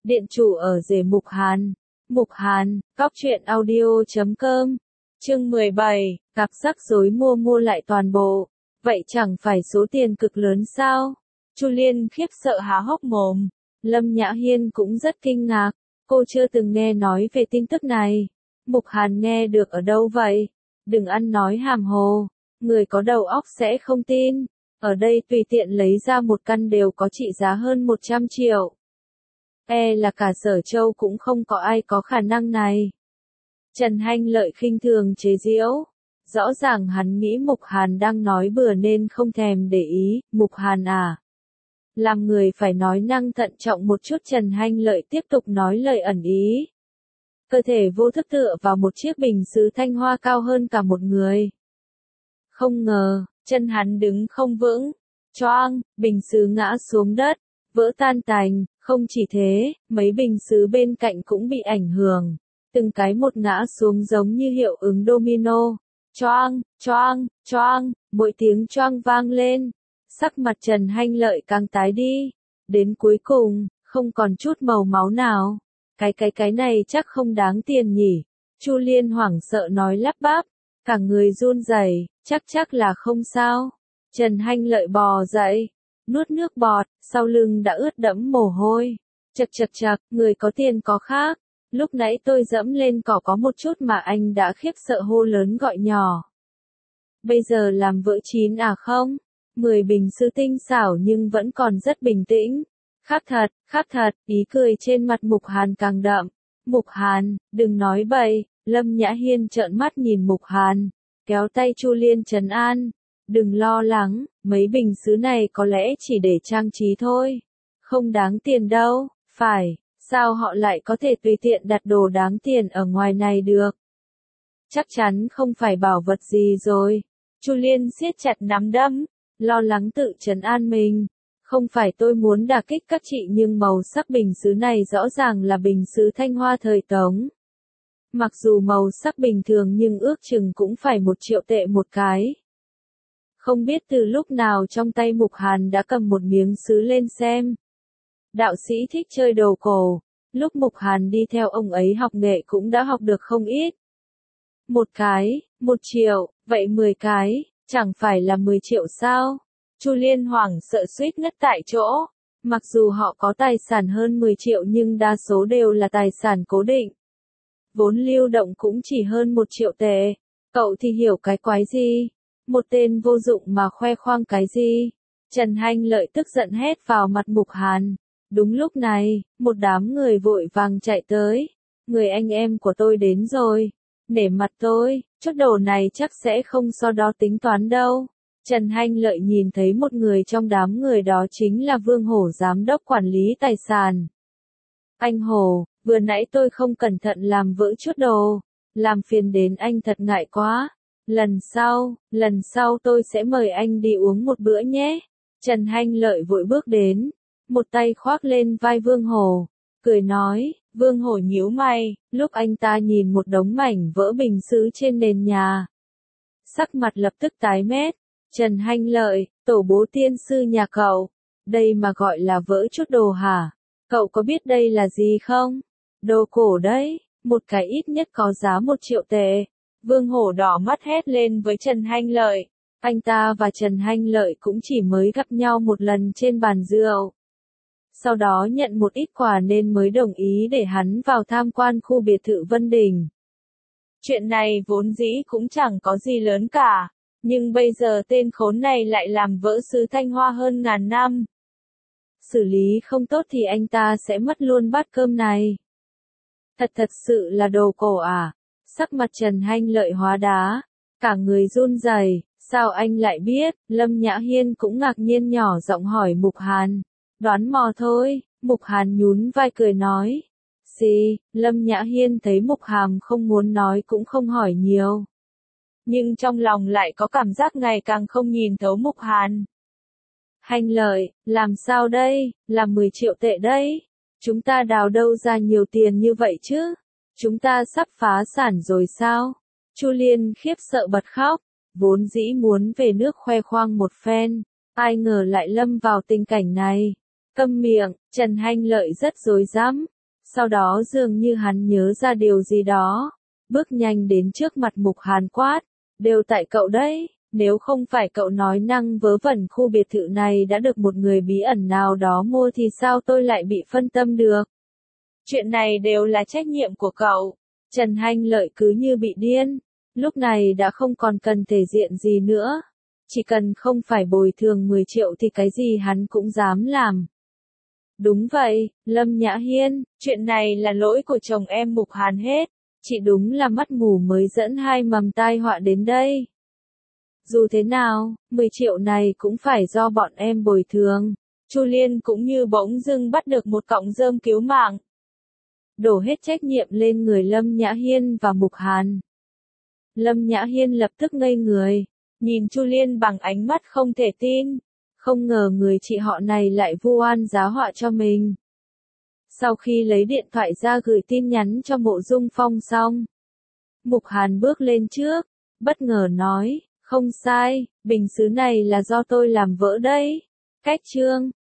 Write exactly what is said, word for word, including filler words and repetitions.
Điện chủ ở rể Mục Hàn. Mục Hàn, cóc truyện audio chấm com. Chương mười bảy, gặp rắc rối mua mua lại toàn bộ. Vậy chẳng phải số tiền cực lớn sao? Chu Liên khiếp sợ há hốc mồm. Lâm Nhã Hiên cũng rất kinh ngạc. Cô chưa từng nghe nói về tin tức này. Mục Hàn nghe được ở đâu vậy? Đừng ăn nói hàm hồ. Người có đầu óc sẽ không tin. Ở đây tùy tiện lấy ra một căn đều có trị giá hơn một trăm triệu. E là cả Sở Châu cũng không có ai có khả năng này. Trần Hanh Lợi khinh thường chế giễu. Rõ ràng hắn nghĩ Mục Hàn đang nói bừa nên không thèm để ý. Mục Hàn à? Làm người phải nói năng thận trọng một chút. Trần Hanh Lợi tiếp tục nói lời ẩn ý. Cơ thể vô thức tựa vào một chiếc bình sứ thanh hoa cao hơn cả một người. Không ngờ, chân hắn đứng không vững. Choang, bình sứ ngã xuống đất, vỡ tan tành. Không chỉ thế, mấy bình sứ bên cạnh cũng bị ảnh hưởng. Từng cái một ngã xuống giống như hiệu ứng domino. Choang, choang, choang, mỗi tiếng choang vang lên. Sắc mặt Trần Hanh Lợi càng tái đi. Đến cuối cùng, không còn chút màu máu nào. Cái cái cái này chắc không đáng tiền nhỉ. Chu Liên hoảng sợ nói lắp bắp. Cả người run rẩy, chắc chắc là không sao. Trần Hanh Lợi bò dậy, nuốt nước bọt, sau lưng đã ướt đẫm mồ hôi. Chật chật chật, người có tiền có khác. Lúc nãy tôi dẫm lên cỏ có một chút mà anh đã khiếp sợ hô lớn gọi nhỏ. Bây giờ làm vỡ chín à không? Mười bình sứ tinh xảo nhưng vẫn còn rất bình tĩnh. Khác thật, khác thật, ý cười trên mặt Mục Hàn càng đậm. Mục Hàn, đừng nói bậy. Lâm Nhã Hiên trợn mắt nhìn Mục Hàn, kéo tay Chu Liên trấn an. Đừng lo lắng, mấy bình sứ này có lẽ chỉ để trang trí thôi. Không đáng tiền đâu, phải, sao họ lại có thể tùy tiện đặt đồ đáng tiền ở ngoài này được? Chắc chắn không phải bảo vật gì rồi. Chu Liên siết chặt nắm đấm, lo lắng tự trấn an mình. Không phải tôi muốn đả kích các chị nhưng màu sắc bình sứ này rõ ràng là bình sứ thanh hoa thời Tống. Mặc dù màu sắc bình thường nhưng ước chừng cũng phải một triệu tệ một cái. Không biết từ lúc nào trong tay Mục Hàn đã cầm một miếng sứ lên xem. Đạo sĩ thích chơi đồ cổ, lúc Mục Hàn đi theo ông ấy học nghệ cũng đã học được không ít. Một cái, một triệu, vậy mười cái, chẳng phải là mười triệu sao? Chu Liên hoảng sợ suýt ngất tại chỗ. Mặc dù họ có tài sản hơn mười triệu nhưng đa số đều là tài sản cố định. Vốn lưu động cũng chỉ hơn một triệu tệ. Cậu thì hiểu cái quái gì? Một tên vô dụng mà khoe khoang cái gì? Trần Hanh Lợi tức giận hét vào mặt Mục Hàn. Đúng lúc này, một đám người vội vàng chạy tới. Người anh em của tôi đến rồi. Nể mặt tôi, chút đồ này chắc sẽ không so đo tính toán đâu. Trần Hanh Lợi nhìn thấy một người trong đám người đó chính là Vương Hổ giám đốc quản lý tài sản. Anh Hổ, vừa nãy tôi không cẩn thận làm vỡ chút đồ, làm phiền đến anh thật ngại quá. Lần sau, lần sau tôi sẽ mời anh đi uống một bữa nhé. Trần Hanh Lợi vội bước đến, một tay khoác lên vai Vương Hổ, cười nói. Vương Hổ nhíu mày, lúc anh ta nhìn một đống mảnh vỡ bình sứ trên nền nhà. Sắc mặt lập tức tái mét. Trần Hanh Lợi, tổ bố tiên sư nhà cậu, đây mà gọi là vỡ chút đồ hả? Cậu có biết đây là gì không? Đồ cổ đấy, một cái ít nhất có giá một triệu tệ. Vương Hổ đỏ mắt hét lên với Trần Hanh Lợi. Anh ta và Trần Hanh Lợi cũng chỉ mới gặp nhau một lần trên bàn rượu. Sau đó nhận một ít quà nên mới đồng ý để hắn vào tham quan khu biệt thự Vân Đình. Chuyện này vốn dĩ cũng chẳng có gì lớn cả. Nhưng bây giờ tên khốn này lại làm vỡ sứ thanh hoa hơn ngàn năm. Xử lý không tốt thì anh ta sẽ mất luôn bát cơm này. Thật thật sự là đồ cổ à? Sắc mặt Trần Hanh Lợi hóa đá. Cả người run rẩy. Sao anh lại biết? Lâm Nhã Hiên cũng ngạc nhiên nhỏ giọng hỏi Mục Hàn. Đoán mò thôi. Mục Hàn nhún vai cười nói. Xì, Lâm Nhã Hiên thấy Mục Hàm không muốn nói cũng không hỏi nhiều. Nhưng trong lòng lại có cảm giác ngày càng không nhìn thấu Mục Hàn. Hanh Lợi, làm sao đây, là mười triệu tệ đấy. Chúng ta đào đâu ra nhiều tiền như vậy chứ? Chúng ta sắp phá sản rồi sao? Chu Liên khiếp sợ bật khóc, vốn dĩ muốn về nước khoe khoang một phen, ai ngờ lại lâm vào tình cảnh này. Câm miệng, Trần Hanh Lợi rất dối dám, Sau đó dường như hắn nhớ ra điều gì đó, bước nhanh đến trước mặt Mục Hàn quát, đều tại cậu đấy, nếu không phải cậu nói năng vớ vẩn khu biệt thự này đã được một người bí ẩn nào đó mua thì sao tôi lại bị phân tâm được. Chuyện này đều là trách nhiệm của cậu. Trần Hanh Lợi cứ như bị điên, lúc này đã không còn cần thể diện gì nữa. Chỉ cần không phải bồi thường mười triệu thì cái gì hắn cũng dám làm. Đúng vậy, Lâm Nhã Hiên, chuyện này là lỗi của chồng em Mục Hàn hết. Chị đúng là mắt mù mới dẫn hai mầm tai họa đến đây. Dù thế nào, mười triệu này cũng phải do bọn em bồi thường. Chu Liên cũng như bỗng dưng bắt được một cọng rơm cứu mạng. Đổ hết trách nhiệm lên người Lâm Nhã Hiên và Mục Hàn. Lâm Nhã Hiên lập tức ngây người, nhìn Chu Liên bằng ánh mắt không thể tin. Không ngờ người chị họ này lại vu oan giá họa cho mình. Sau khi lấy điện thoại ra gửi tin nhắn cho Mộ Dung Phong xong, Mục Hàn bước lên trước, bất ngờ nói, không sai, bình sứ này là do tôi làm vỡ đấy. Cách chương